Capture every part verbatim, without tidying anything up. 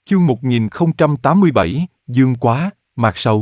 Chương một nghìn không trăm tám mươi bảy, Dương Quá, Mạc Sầu.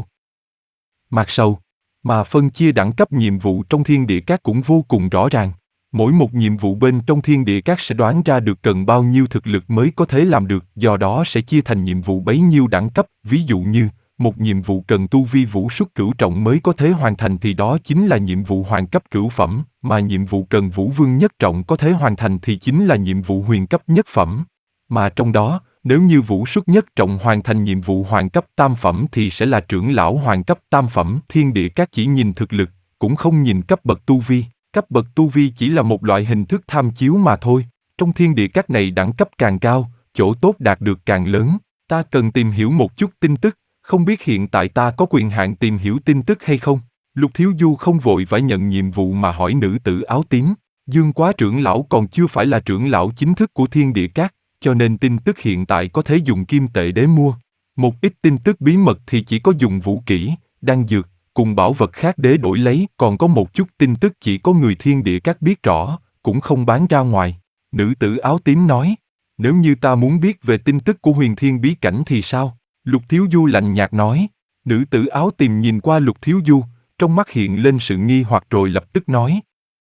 Mạc Sầu. Mà phân chia đẳng cấp nhiệm vụ trong thiên địa các cũng vô cùng rõ ràng. Mỗi một nhiệm vụ bên trong thiên địa các sẽ đoán ra được cần bao nhiêu thực lực mới có thể làm được, do đó sẽ chia thành nhiệm vụ bấy nhiêu đẳng cấp. Ví dụ như, một nhiệm vụ cần tu vi vũ xuất cửu trọng mới có thể hoàn thành thì đó chính là nhiệm vụ hoàng cấp cửu phẩm, mà nhiệm vụ cần vũ vương nhất trọng có thể hoàn thành thì chính là nhiệm vụ huyền cấp nhất phẩm. Mà trong đó, nếu như vũ xuất nhất trọng hoàn thành nhiệm vụ hoàng cấp tam phẩm thì sẽ là trưởng lão hoàng cấp tam phẩm. Thiên địa các chỉ nhìn thực lực, cũng không nhìn cấp bậc tu vi. Cấp bậc tu vi chỉ là một loại hình thức tham chiếu mà thôi. Trong thiên địa các này đẳng cấp càng cao, chỗ tốt đạt được càng lớn. Ta cần tìm hiểu một chút tin tức, không biết hiện tại ta có quyền hạn tìm hiểu tin tức hay không? Lục Thiếu Du không vội vã nhận nhiệm vụ mà hỏi nữ tử áo tím. Dương Quá trưởng lão còn chưa phải là trưởng lão chính thức của thiên địa các, cho nên tin tức hiện tại có thể dùng kim tệ để mua. Một ít tin tức bí mật thì chỉ có dùng vũ kỹ, đan dược, cùng bảo vật khác để đổi lấy, còn có một chút tin tức chỉ có người thiên địa các biết rõ, cũng không bán ra ngoài. Nữ tử áo tím nói, nếu như ta muốn biết về tin tức của huyền thiên bí cảnh thì sao? Lục Thiếu Du lạnh nhạt nói. Nữ tử áo tím nhìn qua Lục Thiếu Du, trong mắt hiện lên sự nghi hoặc rồi lập tức nói.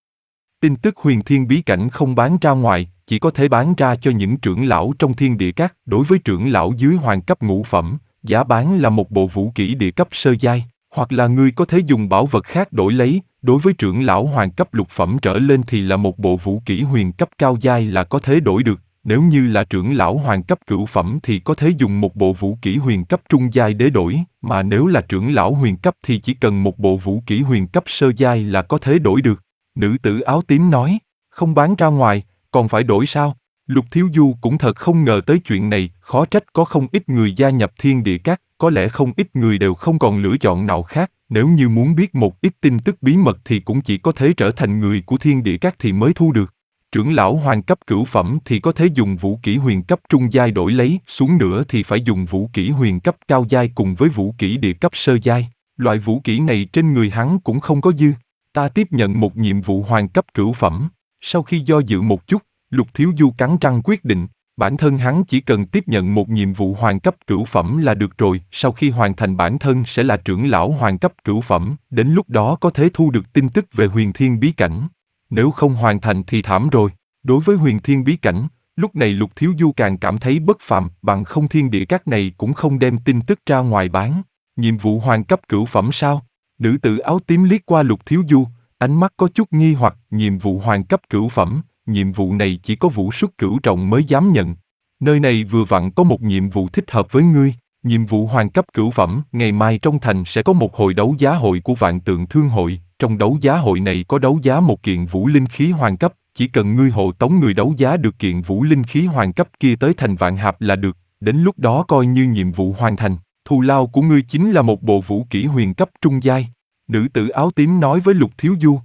Tin tức huyền thiên bí cảnh không bán ra ngoài, chỉ có thể bán ra cho những trưởng lão trong thiên địa các. Đối với trưởng lão dưới hoàng cấp ngũ phẩm, giá bán là một bộ vũ kỹ địa cấp sơ giai, hoặc là người có thể dùng bảo vật khác đổi lấy. Đối với trưởng lão hoàng cấp lục phẩm trở lên thì là một bộ vũ kỹ huyền cấp cao giai là có thể đổi được. Nếu như là trưởng lão hoàng cấp cửu phẩm thì có thể dùng một bộ vũ kỹ huyền cấp trung giai để đổi, mà nếu là trưởng lão huyền cấp thì chỉ cần một bộ vũ kỹ huyền cấp sơ giai là có thể đổi được. Nữ tử áo tím nói, không bán ra ngoài, còn phải đổi sao? Lục Thiếu Du cũng thật không ngờ tới chuyện này, khó trách có không ít người gia nhập thiên địa các, có lẽ không ít người đều không còn lựa chọn nào khác, nếu như muốn biết một ít tin tức bí mật thì cũng chỉ có thể trở thành người của thiên địa các thì mới thu được. Trưởng lão hoàng cấp cửu phẩm thì có thể dùng vũ kỹ huyền cấp trung giai đổi lấy, xuống nữa thì phải dùng vũ kỹ huyền cấp cao giai cùng với vũ kỹ địa cấp sơ giai. Loại vũ kỹ này trên người hắn cũng không có dư. Ta tiếp nhận một nhiệm vụ hoàng cấp cửu phẩm. Sau khi do dự một chút, Lục Thiếu Du cắn răng quyết định, bản thân hắn chỉ cần tiếp nhận một nhiệm vụ hoàng cấp cửu phẩm là được rồi. Sau khi hoàn thành bản thân sẽ là trưởng lão hoàng cấp cửu phẩm, đến lúc đó có thể thu được tin tức về huyền thiên bí cảnh. Nếu không hoàn thành thì thảm rồi. Đối với huyền thiên bí cảnh, lúc này Lục Thiếu Du càng cảm thấy bất phàm, bằng không thiên địa các này cũng không đem tin tức ra ngoài bán. Nhiệm vụ hoàng cấp cửu phẩm sao? Nữ tử áo tím liếc qua Lục Thiếu Du, ánh mắt có chút nghi hoặc. Nhiệm vụ hoàng cấp cửu phẩm, nhiệm vụ này chỉ có vũ xuất cửu trọng mới dám nhận. Nơi này vừa vặn có một nhiệm vụ thích hợp với ngươi. Nhiệm vụ hoàng cấp cửu phẩm, ngày mai trong thành sẽ có một hồi đấu giá hội của Vạn Tượng Thương hội. Trong đấu giá hội này có đấu giá một kiện vũ linh khí hoàng cấp, chỉ cần ngươi hộ tống người đấu giá được kiện vũ linh khí hoàng cấp kia tới thành Vạn Hạp là được, đến lúc đó coi như nhiệm vụ hoàn thành, thù lao của ngươi chính là một bộ vũ kỹ huyền cấp trung giai. Nữ tử áo tím nói với Lục Thiếu Du.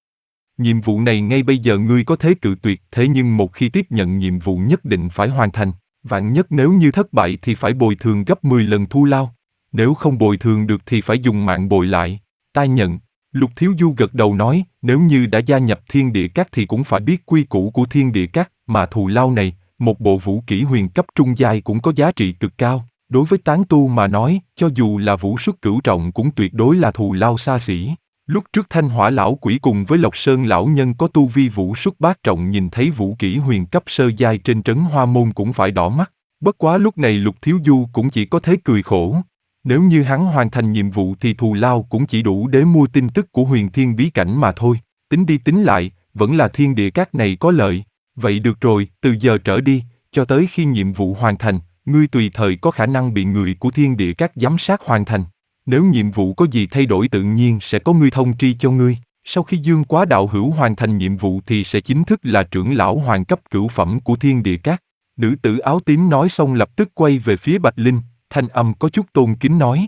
Nhiệm vụ này ngay bây giờ ngươi có thể cự tuyệt, thế nhưng một khi tiếp nhận nhiệm vụ nhất định phải hoàn thành, vạn nhất nếu như thất bại thì phải bồi thường gấp mười lần thù lao, nếu không bồi thường được thì phải dùng mạng bồi lại. Ta nhận. Lục Thiếu Du gật đầu nói, nếu như đã gia nhập thiên địa các thì cũng phải biết quy củ của thiên địa các, mà thù lao này, một bộ vũ kỹ huyền cấp trung giai cũng có giá trị cực cao. Đối với tán tu mà nói, cho dù là vũ xuất cửu trọng cũng tuyệt đối là thù lao xa xỉ. Lúc trước Thanh Hỏa lão quỷ cùng với Lộc Sơn lão nhân có tu vi vũ xuất bát trọng nhìn thấy vũ kỹ huyền cấp sơ giai trên trấn Hoa Môn cũng phải đỏ mắt. Bất quá lúc này Lục Thiếu Du cũng chỉ có thế cười khổ. Nếu như hắn hoàn thành nhiệm vụ thì thù lao cũng chỉ đủ để mua tin tức của huyền thiên bí cảnh mà thôi. Tính đi tính lại, vẫn là thiên địa các này có lợi. Vậy được rồi, từ giờ trở đi, cho tới khi nhiệm vụ hoàn thành, ngươi tùy thời có khả năng bị người của thiên địa các giám sát hoàn thành. Nếu nhiệm vụ có gì thay đổi tự nhiên sẽ có ngươi thông tri cho ngươi. Sau khi Dương Quá đạo hữu hoàn thành nhiệm vụ thì sẽ chính thức là trưởng lão hoàng cấp cửu phẩm của thiên địa các. Nữ tử áo tím nói xong lập tức quay về phía Bạch Linh, thanh âm có chút tôn kính nói.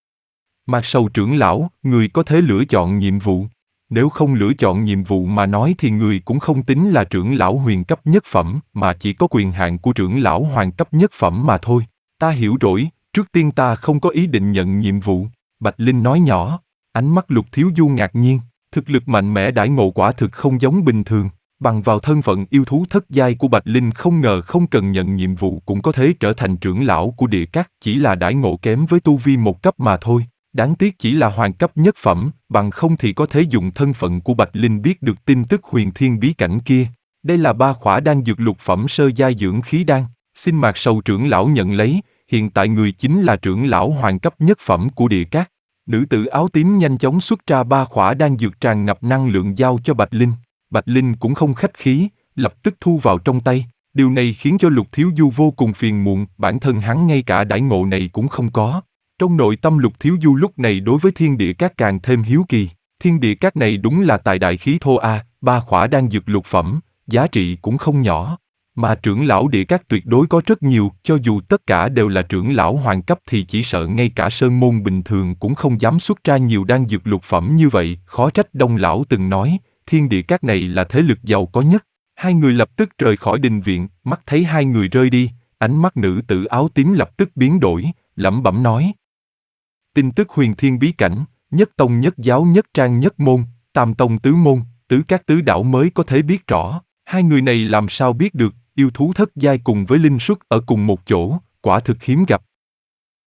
Mạc Sầu trưởng lão, người có thể lựa chọn nhiệm vụ. Nếu không lựa chọn nhiệm vụ mà nói thì người cũng không tính là trưởng lão huyền cấp nhất phẩm, mà chỉ có quyền hạn của trưởng lão hoàng cấp nhất phẩm mà thôi. Ta hiểu rồi, trước tiên ta không có ý định nhận nhiệm vụ. Bạch Linh nói nhỏ, ánh mắt Lục Thiếu Du ngạc nhiên, thực lực mạnh mẽ đãi ngộ quả thực không giống bình thường. Bằng vào thân phận yêu thú thất giai của Bạch Linh không ngờ không cần nhận nhiệm vụ cũng có thể trở thành trưởng lão của địa các, chỉ là đãi ngộ kém với tu vi một cấp mà thôi. Đáng tiếc chỉ là hoàng cấp nhất phẩm, bằng không thì có thể dùng thân phận của Bạch Linh biết được tin tức huyền thiên bí cảnh kia. Đây là ba khỏa đan dược lục phẩm sơ giai dưỡng khí đan, xin Mạc Sầu trưởng lão nhận lấy, hiện tại người chính là trưởng lão hoàng cấp nhất phẩm của địa các. Nữ tử áo tím nhanh chóng xuất ra ba khỏa đan dược tràn ngập năng lượng giao cho Bạch Linh. Bạch Linh cũng không khách khí, lập tức thu vào trong tay. Điều này khiến cho Lục Thiếu Du vô cùng phiền muộn, bản thân hắn ngay cả đãi ngộ này cũng không có. Trong nội tâm Lục Thiếu Du lúc này đối với thiên địa các càng thêm hiếu kỳ. Thiên địa các này đúng là tài đại khí thô a, ba khỏa đan dược lục phẩm, giá trị cũng không nhỏ. Mà trưởng lão địa các tuyệt đối có rất nhiều, cho dù tất cả đều là trưởng lão hoàng cấp thì chỉ sợ ngay cả sơn môn bình thường cũng không dám xuất ra nhiều đan dược lục phẩm như vậy. Khó trách Đông lão từng nói, thiên địa các này là thế lực giàu có nhất. Hai người lập tức rời khỏi đình viện, mắt thấy hai người rơi đi, ánh mắt nữ tử áo tím lập tức biến đổi, lẩm bẩm nói. Tin tức huyền thiên bí cảnh, nhất tông nhất giáo nhất trang nhất môn, tam tông tứ môn, tứ các tứ đảo mới có thể biết rõ. Hai người này làm sao biết được, yêu thú thất giai cùng với linh xuất ở cùng một chỗ, quả thực hiếm gặp.